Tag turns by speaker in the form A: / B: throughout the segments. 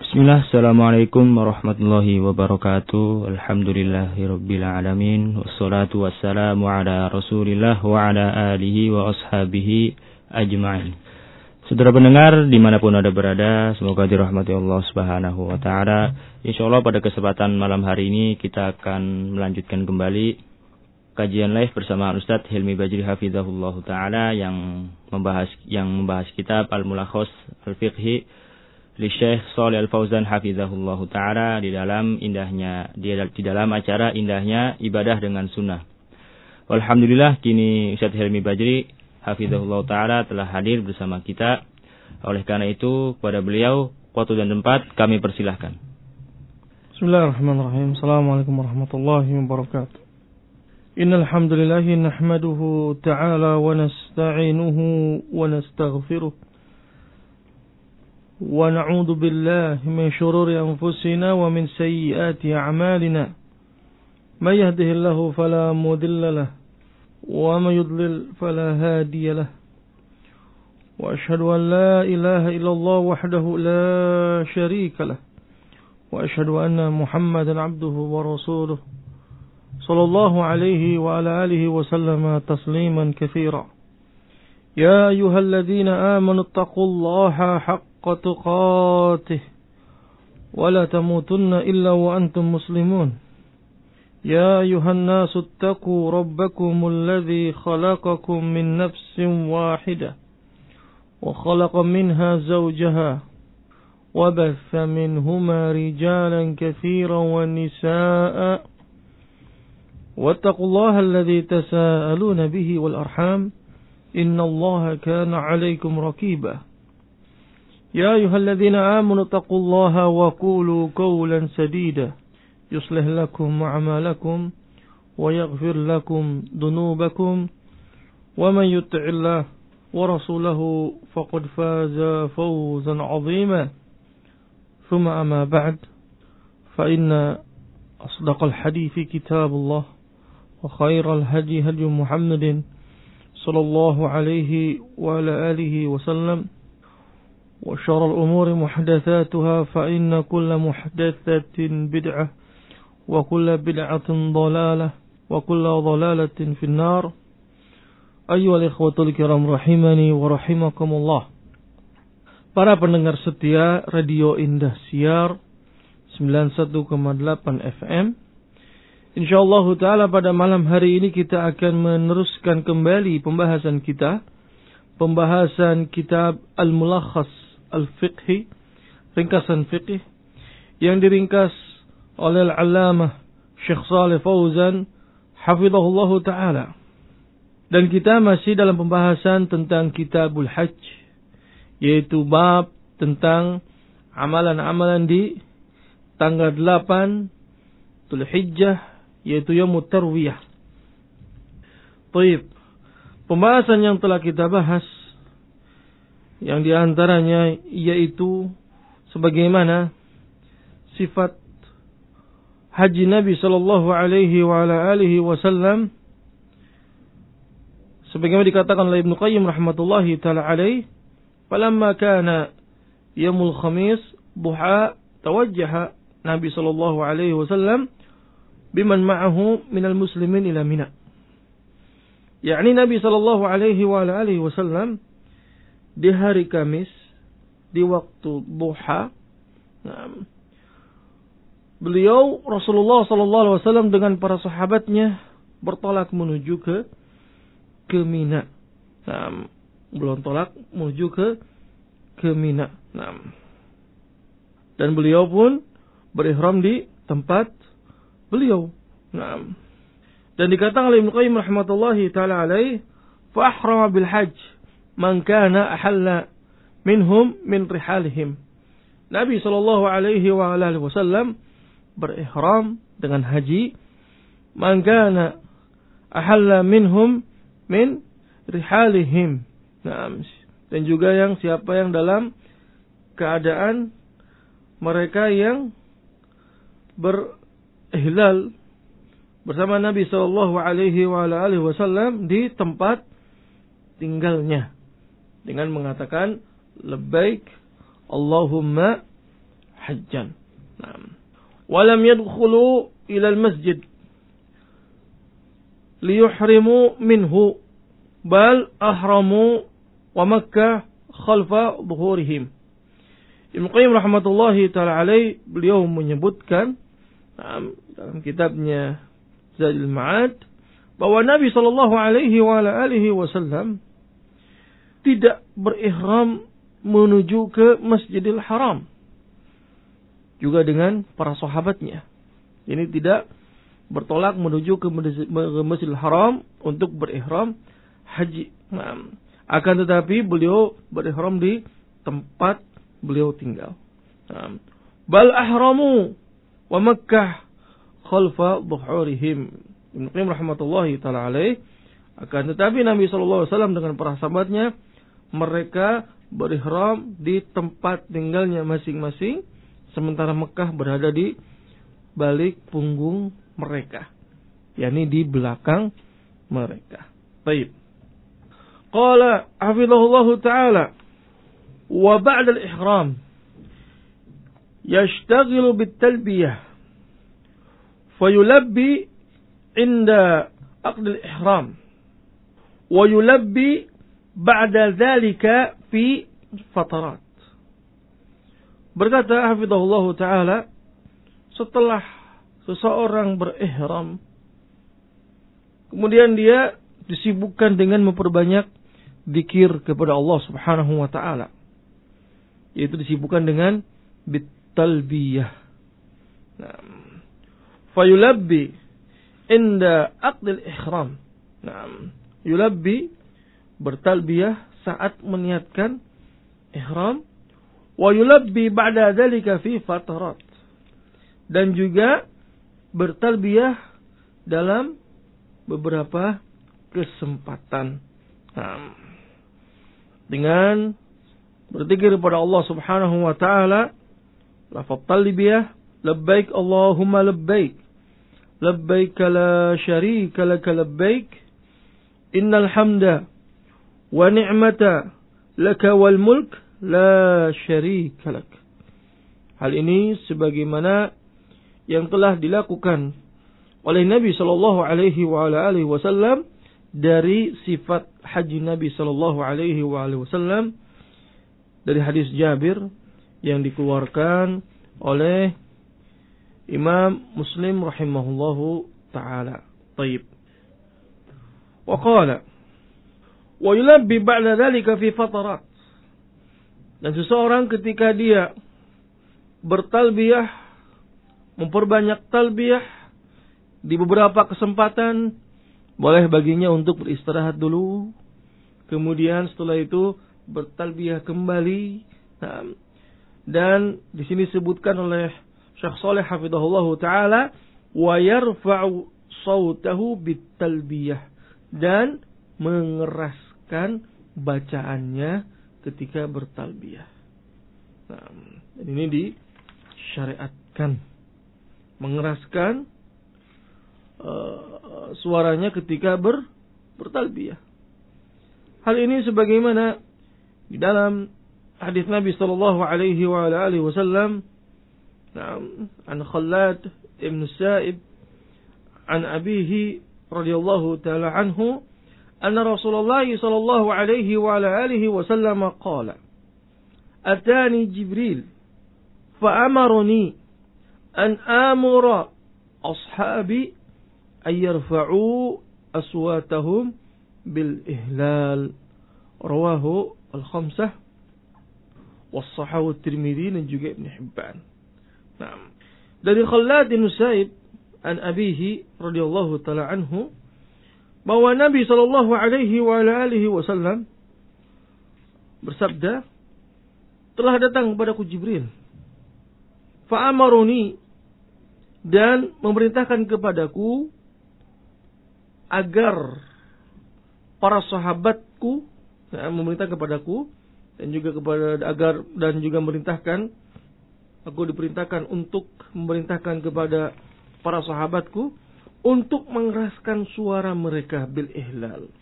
A: Bismillah, assalamualaikum warahmatullahi wabarakatuh. Alhamdulillahirabbil alamin. Wassalatu wassalamu ala Rasulillah wa ala alihi wa ashabihi ajma'in. Saudara pendengar dimanapun Anda berada, semoga dirahmati Allah Subhanahu wa taala. Insyaallah pada kesempatan malam hari ini kita akan melanjutkan kembali kajian live bersama Ustaz Hilmi Bajri hafizahullah taala yang membahas kitab Al-Mulakhas Al-Fiqhi li Syekh Shalih Al-Fauzan hafizahullah taala di dalam acara indahnya ibadah dengan sunnah. Alhamdulillah kini Ustaz Hilmi Bajri hafizahullah taala telah hadir bersama kita. Oleh karena itu kepada beliau waktu dan tempat kami persilahkan.
B: Bismillahirrahmanirrahim. Assalamualaikum warahmatullahi wabarakatuh. Innal hamdalillah nahmaduhu ta'ala wa nasta'inuhu wa nastaghfiruh. ونعوذ بالله من شرور أنفسنا ومن سيئات أعمالنا من يهده الله فلا مضل له ومن يضلل فلا هادي له وأشهد أن لا إله إلا الله وحده لا شريك له وأشهد أن محمدا عبده ورسوله صلى الله عليه وعلى آله وسلم تسليما كثيرا يا أيها الذين آمنوا اتقوا الله حق تقاته ولا تموتن إلا وأنتم مسلمون يا أيها الناس اتقوا ربكم الذي خلقكم من نفس واحدة وخلق منها زوجها وبث منهما رجالا كثيرا ونساء واتقوا الله الذي تساءلون به والأرحام إن الله كان عليكم رقيبا يا أيها الذين آمنوا اتقوا الله وقولوا قولا سديدا يصلح لكم أعمالكم ويغفر لكم ذنوبكم ومن يطع الله ورسوله فقد فاز فوزا عظيما ثم أما بعد فإن أصدق الحديث كتاب الله وخير الهدي هدي محمد صلى الله عليه وعلى آله وسلم وشر الأمور محدثاتها فإن كل محدثة بدعة وكل بدعة ضلالة وكل ضلالة في النار أيها الإخوة الكرام rahimani wa rahimakumullah. Para pendengar setia Radio Indah Siar 91,8 FM. InsyaAllah ta'ala pada malam hari ini kita akan meneruskan kembali pembahasan kitab Al-Mulakhas Al-Fiqhi, ringkasan fiqh yang diringkas oleh Al-Allamah Syekh Shalih Fauzan hafizahullah ta'ala. Dan kita masih dalam pembahasan tentang Kitabul Hajj, yaitu bab tentang amalan-amalan di tanggal 8 Dzulhijjah, yaitu Yaumut Tarwiyah. Baik. Pembahasan yang telah kita bahas yang diantaranya yaitu sebagaimana sifat haji Nabi sallallahu alaihi wa ala alihi wasallam sebagaimana dikatakan oleh Ibnu Qayyim rahmatullahi taala alaih, falamma kana yaumul khamis duha tawajjaha Nabi sallallahu alaihi wasallam biman ma'ahu minal muslimin ila Mina. yakni Nabi sallallahu alaihi wa ala alihi wasallam di hari Kamis di waktu duha, beliau Rasulullah sallallahu alaihi wasallam dengan para sahabatnya bertolak menuju ke Mina. Belum tolak menuju ke Mina. Dan beliau pun berihram di tempat beliau. Dan dikatakan oleh Ibnu Qayyim rahmatullahi taala alaih, fa ahrama bil hajj man kana ahalla minhum min rihalihim. Nabi sallallahu alaihi wa alihi wasallam berihram dengan haji man kana ahalla minhum min rihalihim. Dan juga siapa yang dalam keadaan mereka yang berihlal bersama Nabi sallallahu alaihi wa alihi wasallam di tempat tinggalnya dengan mengatakan labbaik Allahumma hajjan. Walam yadkhulu ila al-masjid liyuhrimu minhu bal ahramu wa Makkah khalfa dhuhurihim. Ibnu Qayyim rahmatullahi taala alaih, beliau menyebutkan dalam kitabnya Zadul Ma'ad bahwa Nabi sallallahu alaihi wasallam tidak berihram menuju ke Masjidil Haram juga dengan para sahabatnya. Ini tidak bertolak menuju ke Masjidil Haram untuk berihram haji. Akan tetapi beliau berihram di tempat beliau tinggal. Bal ahramu wa Makkah khalfa dhuhurihim. Ibnu Qayyim rahmatullahi taala alaih, akan tetapi Nabi sallallahu alaihi wasallam dengan para sahabatnya mereka berihram di tempat tinggalnya masing-masing, sementara Mekah berada di balik punggung mereka, yakni di belakang mereka. Baik. Qala hafizahullahu ta'ala wa ba'da al-ihram yashtaghilu bit-talbiyah fayulabbi inda aqd al-ihram wa yulabbi ba'da dhalika fi fatarat. Berkata hafizahullahu ta'ala, setelah seseorang berihram kemudian dia disibukkan dengan memperbanyak zikir kepada Allah Subhanahu wa taala, yaitu disibukkan dengan bitalbiyah. Fayulabbi inda aqdil ihram. Yulabbi bertalbiyah saat meniatkan ihram, wa yulabbi ba'da dzalika fi fatarat, dan juga bertalbiyah dalam beberapa kesempatan. Dengan berzikir kepada Allah Subhanahu wa taala, lafaz talbiyah, labbaik Allahumma labbaik, labbaik la syarika lak labbaik, innal hamda wa ni'mata laka wal mulk la syarika lak. Hal ini sebagaimana yang telah dilakukan oleh Nabi sallallahu alaihi wasallam dari sifat haji Nabi sallallahu alaihi wasallam dari hadis Jabir yang dikeluarkan oleh Imam Muslim rahimahullahu taala. Baik. Wa qala wa yulabbi ba'da dhalika fi fatarat. Dan seseorang ketika dia bertalbiyah, memperbanyak talbiyah di beberapa kesempatan, boleh baginya untuk beristirahat dulu, kemudian setelah itu bertalbiyah kembali. Dan di sini disebutkan oleh Syekh Shalih hafizahullahu taala, wa yarfa'u sautahu bitalbiyah, dan mengeraskan bacaannya ketika bertalbiyah. Dan ini disyariatkan mengeraskan suaranya ketika bertalbiyah. Hal ini sebagaimana di dalam hadis Nabi sallallahu alaihi wasallam an Khallad ibn Sa'ib an abihi radhiyallahu ta'ala anhu anna Rasulullah sallallahu alaihi wasallam qala atani Jibril fa amarani an amura ashabi ay yarfa'u aswatahum bil ihlal. Rawahu al-khamsah was-sahahu at-Tirmidzi dan juga Ibn Hibban. Dari Khallad bin Sa'ib an abihi radhiyallahu taala anhu bahwa Nabi sallallahu alaihi wasallam bersabda, telah datang kepadaku Jibril, fa amaruni, dan memerintahkan kepadaku agar para sahabatku, memerintah kepadaku dan juga kepada agar dan juga memerintahkan aku diperintahkan untuk memerintahkan kepada para sahabatku untuk mengeraskan suara mereka bil ihlal.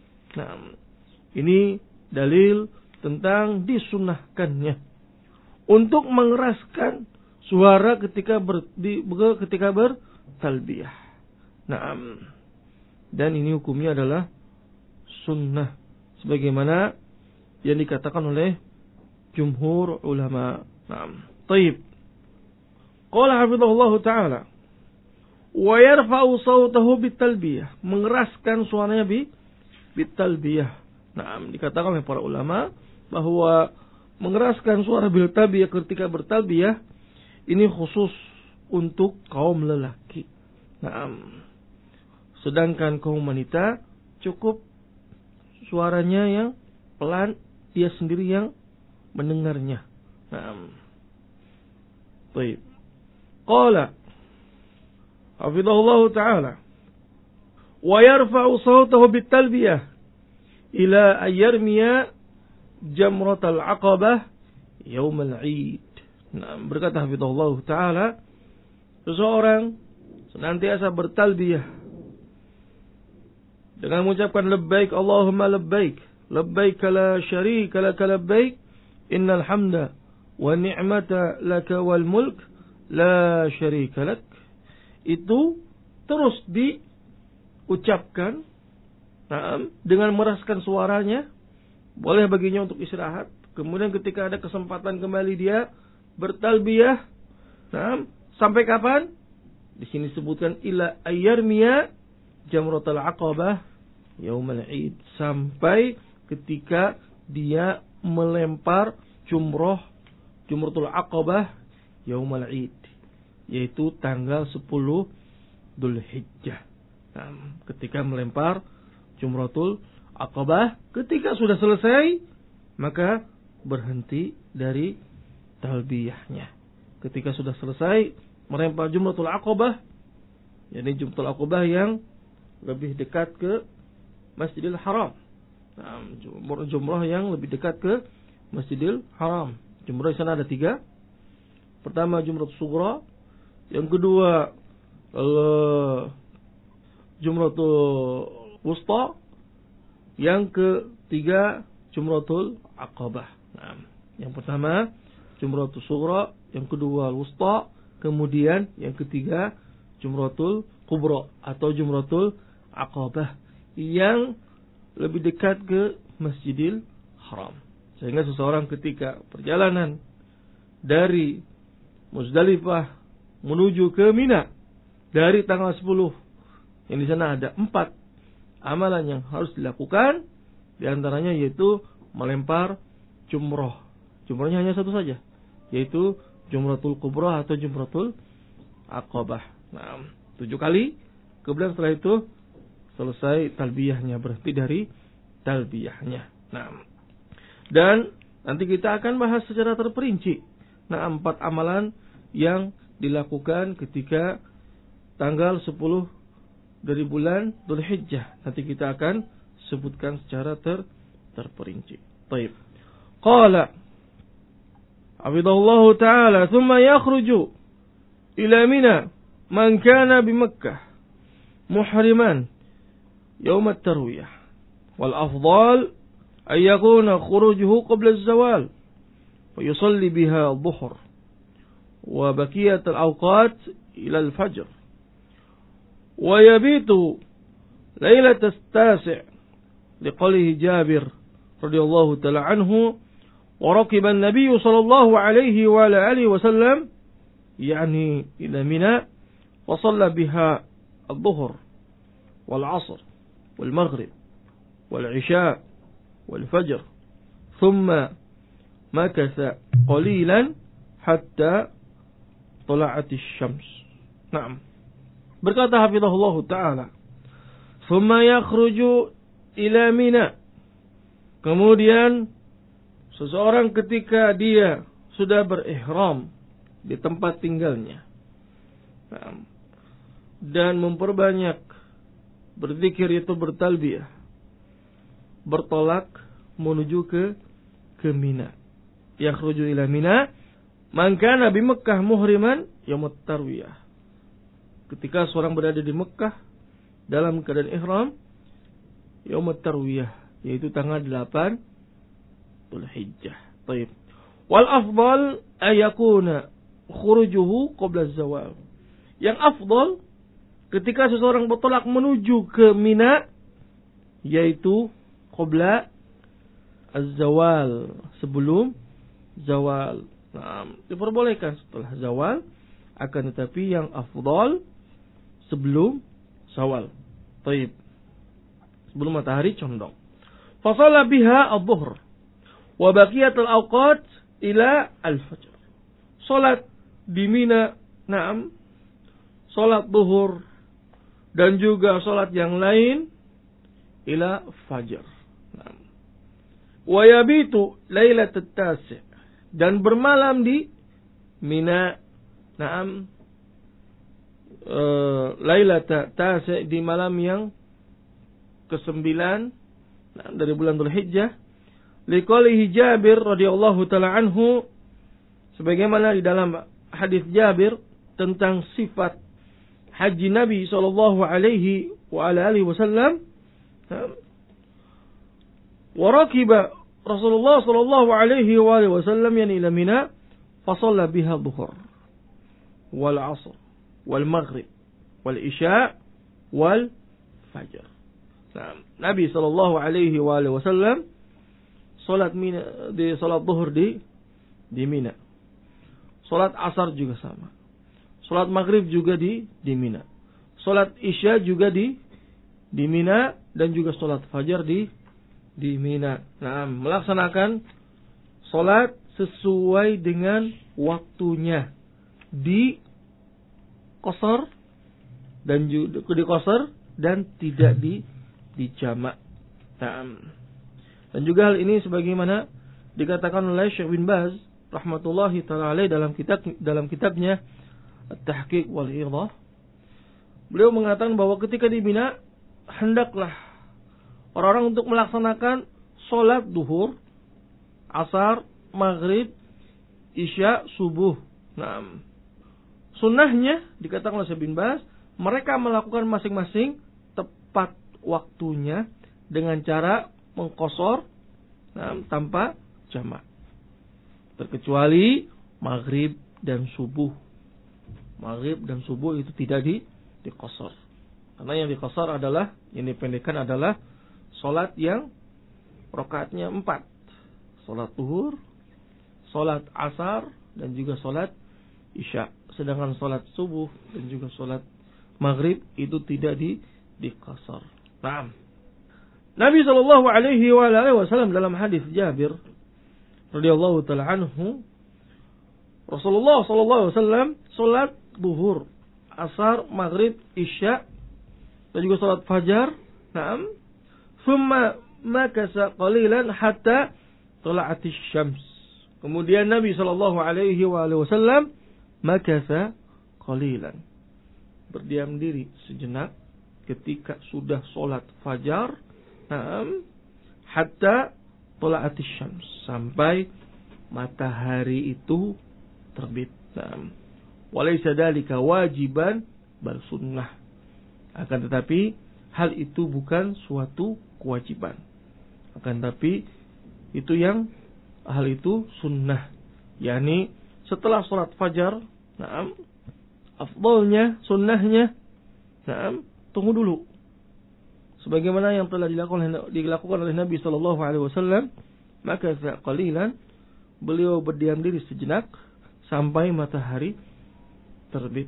B: Ini dalil tentang disunahkannya untuk mengeraskan suara ketika bertalbiyah. Naam. Dan ini hukumnya adalah sunnah sebagaimana yang dikatakan oleh jumhur ulama. Naam. Taib. Qala hafizahullah ta'ala wa yarfa'u sawtahu bitalbiyah, mengeraskan suaranya bitalbiyah. Naam, dikatakan oleh para ulama bahwa mengeraskan suara bitalbiyah ketika bertalbiyah ini khusus untuk kaum lelaki. Naam. Sedangkan kaum wanita cukup suaranya yang pelan, dia sendiri yang mendengarnya. Naam. Baik. Qala hafizahullah ta'ala wa yarfa'u sawtahu bitalbiyah ila ayyarmiya jamratal aqabah yaumal 'id. Nah, berkata hafizahullah ta'ala, seseorang senantiasa bertalbiyah dengan mengucapkan labbaik Allahumma labbaik, labbaik la syarika laka labbaik, innal hamda wa ni'mata laka wal mulk la syarika lak. Itu terus diucapkan dengan meraskan suaranya, boleh baginya untuk istirahat. Kemudian ketika ada kesempatan kembali dia bertalbiyah. Sampai kapan? Di sini sebutkan ila ayyarmiya jamratul aqabah yaumal 'id, sampai ketika dia melempar jumratul aqabah yaumal 'id, yaitu tanggal 10 Dzulhijjah. Ketika melempar jumratul aqabah, ketika sudah selesai maka berhenti dari talbiyahnya. Ketika sudah selesai melempar jumratul aqabah, yakni jumratul aqabah yang lebih dekat ke Masjidil Haram. Jumrah yang lebih dekat ke Masjidil Haram. Jumrah di sana ada 3. Pertama jumratul sughra, yang kedua jumratul wusta, yang ketiga jumratul aqabah. Yang pertama jumratul sughra, yang kedua wusta, kemudian yang ketiga jumratul kubra atau jumratul aqabah yang lebih dekat ke Masjidil Haram. Sehingga seseorang ketika perjalanan dari Muzdalifah menuju ke Mina dari tanggal 10, yang di sana ada 4 amalan yang harus dilakukan, di antaranya yaitu melempar jumrah. Jumrahnya hanya satu saja, yaitu jumratul kubra atau jumratul aqabah. 7 kali. Kemudian setelah itu selesai talbiyahnya, berhenti dari talbiyahnya. Dan nanti kita akan bahas secara terperinci 4 amalan yang dilakukan ketika tanggal 10 dari bulan Dzulhijjah. Nanti kita akan sebutkan secara terperinci. Baik. Qala Abdullah Ta'ala, thumma yakhruju ila Mina man kana bi Makkah muhriman yawm at-tarwiyah. Wal afdal an yakuna khurujuhu qabla az-zawal wa yusalli biha adh-dhuhr wa baqiyat al-awqat ila al-fajr wa yabitu lailat as-tasi' liqalihi Jabir radhiyallahu ta'ala anhu wa raqiba an-nabiy sallallahu alaihi wa ala alihi wa sallam yani ila Mina wa shalla biha adh-dhuhr wal 'ashr wal maghrib wal 'isha wal fajr thumma makatha qalilan hatta tala'at asy-syams. Naam. Berkata hafizahullah ta'ala, thumma yakhruju ila Mina. Kemudian seseorang ketika dia sudah berihram di tempat tinggalnya dan memperbanyak berzikir itu bertalbiyah, bertolak menuju ke Mina. Yakhruju ila Mina man kana bi Makkah muhriman yaumut tarwiyah. Ketika seorang berada di Mekah dalam keadaan ihram yaumut tarwiyah, yaitu tanggal 8 Dzulhijjah. Baik. Wal afdal ayakuna khurujuhu qabla az-zawal. Yang afdal ketika seseorang bertolak menuju ke Mina yaitu qabla az-zawal, sebelum zawal. Nah, diperbolehkan setelah zawal, akan tetapi yang afdal sebelum zawal. Baik. Sebelum matahari condong. Fa shalla biha adh-dhuhr wa baqiyatul awqat ila al-fajr. Salat di Mina, na'am, salat zuhur dan juga salat yang lain ila fajar. Na'am. Wa yabitu lailatul tasi', dan bermalam di Mina, na'am, lailatul tasi', di malam yang ke-9 dari bulan Dzulhijjah. Liqaulihi Jabir radhiyallahu taala anhu, sebagaimana di dalam hadis Jabir tentang sifat haji Nabi sallallahu alaihi wa ala alihi wasallam, wa rakiba Rasulullah sallallahu alaihi wa alihi wasallam yani ila Mina fa shalla biha dhuhr wal 'asr wal maghrib wal isya wal fajr. Nah, Nabi sallallahu alaihi wa alihi wasallam salat Mina, di salat zuhur di Mina. Salat asar juga sama. Salat maghrib juga di Mina. Salat isya juga di Mina, dan juga salat fajar di Mina. Nah, melaksanakan salat sesuai dengan waktunya di qasar dan juga di qasar dan tidak di jamak. Dan juga hal ini sebagaimana dikatakan oleh Syekh bin Baz rahmatullahi taala alaih dalam kitabnya At-Tahqiq wal Idah. Beliau mengatakan bahwa ketika di Mina hendaklah orang-orang untuk melaksanakan salat zuhur, asar, maghrib, isya, subuh. Nah, sunnahnya dikatakan oleh Syekh bin Baz, mereka melakukan masing-masing tepat waktunya dengan cara mengqasar, tanpa jamak, terkecuali maghrib dan subuh. Maghrib dan subuh itu tidak diqasar, karena yang diqasar adalah, yang dipendekkan adalah salat yang rakaatnya 4, salat zuhur, salat asar, dan juga salat isya. Sedangkan salat subuh dan juga salat maghrib itu tidak diqasar. Naam. Nabi sallallahu alaihi wa alihi wasallam dalam hadis Jabir radhiyallahu taala anhu, Rasulullah sallallahu alaihi wasallam salat zuhur, asar, maghrib, isya, dan juga salat fajar. Naam. Thumma makasa qalilan hatta tala'atis syams. Kemudian Nabi sallallahu alaihi wa alihi wasallam makasa qalilan, berdiam diri sejenak ketika sudah salat fajar. Hatta tala'atis syams, sampai matahari itu terbit. Walaysa dzalika wajiban bal sunnah. Akan tetapi hal itu bukan suatu kewajiban. Akan tetapi hal itu sunnah. Yani setelah salat fajar, afdalnya, sunnahnya, tunggu dulu. Sebagaimana yang telah dilakukan oleh Nabi sallallahu alaihi wasallam, maka qalilan, beliau berdiam diri sejenak sampai matahari terbit,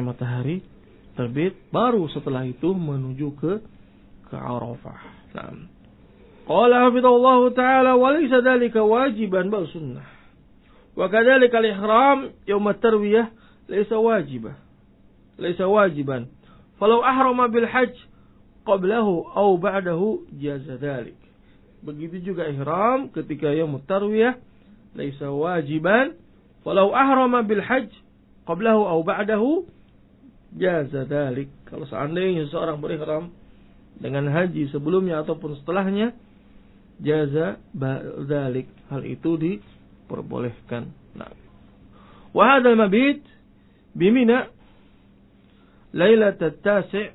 B: baru setelah itu menuju ke Arafah. Naam. Qala hafidhallahu ta'ala wa laysa dzalika wajiban bal sunnah. Wa kadzalika al-ihram yaum at-tarwiyah laysa wajiban. Falau ahrama bil hajj qablahu aw ba'dahu jaza dzalik. Begitu juga ihram ketika yaum tarwiyah laisa wajiban, falau ahrama bil hajj qablahu aw ba'dahu jaza dzalik. Kalau seandainya seseorang berihram dengan haji sebelumnya ataupun setelahnya, jaza dzalik, hal itu diperbolehkan. Nah, wa hadzal mabit bi Mina lailatat tasi'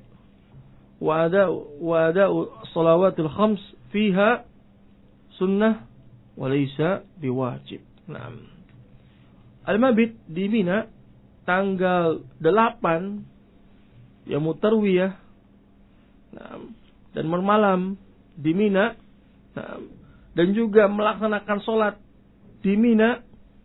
B: وأداء الصلوات الخمس فيها سنة وليس بواجب. Nah, al-mabit di Mina tanggal 8 Yaumut Tarwiyah, dan bermalam di Mina, dan juga melaksanakan sholat di Mina,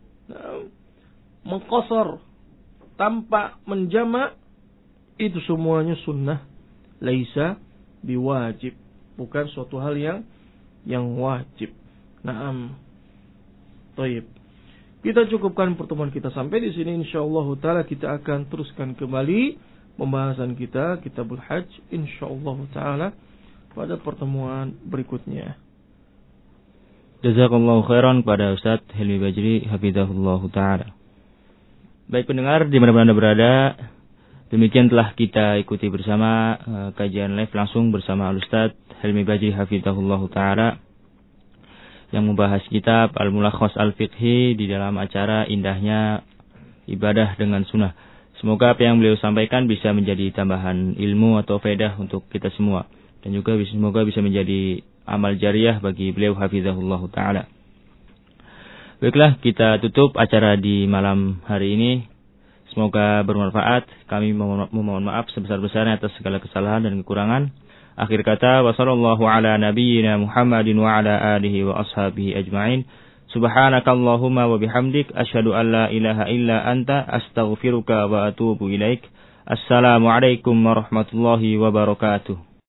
B: mengqasar tanpa menjamak, itu semuanya sunnah, laisa biwajib, bukan suatu hal yang wajib. Naam. Baik. Kita cukupkan pertemuan kita sampai di sini. Insyaallah taala kita akan teruskan kembali pembahasan kita Kitabul Hajj insyaallah taala pada pertemuan berikutnya.
A: Jazakallahu khairan kepada Ustaz Helmi Bajri hafizahullah taala. Baik pendengar di mana Anda berada, demikian telah kita ikuti bersama kajian live langsung bersama Ustaz Helmi Bajri hafizahullah taala yang membahas kitab Al-Mulakhas Al-Fiqhi di dalam acara Indahnya Ibadah dengan Sunnah. Semoga apa yang beliau sampaikan bisa menjadi tambahan ilmu atau faedah untuk kita semua, dan juga semoga bisa menjadi amal jariah bagi beliau hafizahullah ta'ala. Baiklah, kita tutup acara di malam hari ini. Semoga bermanfaat. Kami memohon maaf sebesar-besarnya atas segala kesalahan dan kekurangan. Akhir kata, wa sallallahu ala nabiyyina Muhammadin wa ala alihi wa ashabihi ajma'in. Subhanakallahumma wa bihamdik, asyhadu an la ilaha illa anta, astaghfiruka wa atubu ilaik. Assalamualaikum warahmatullahi wabarakatuh.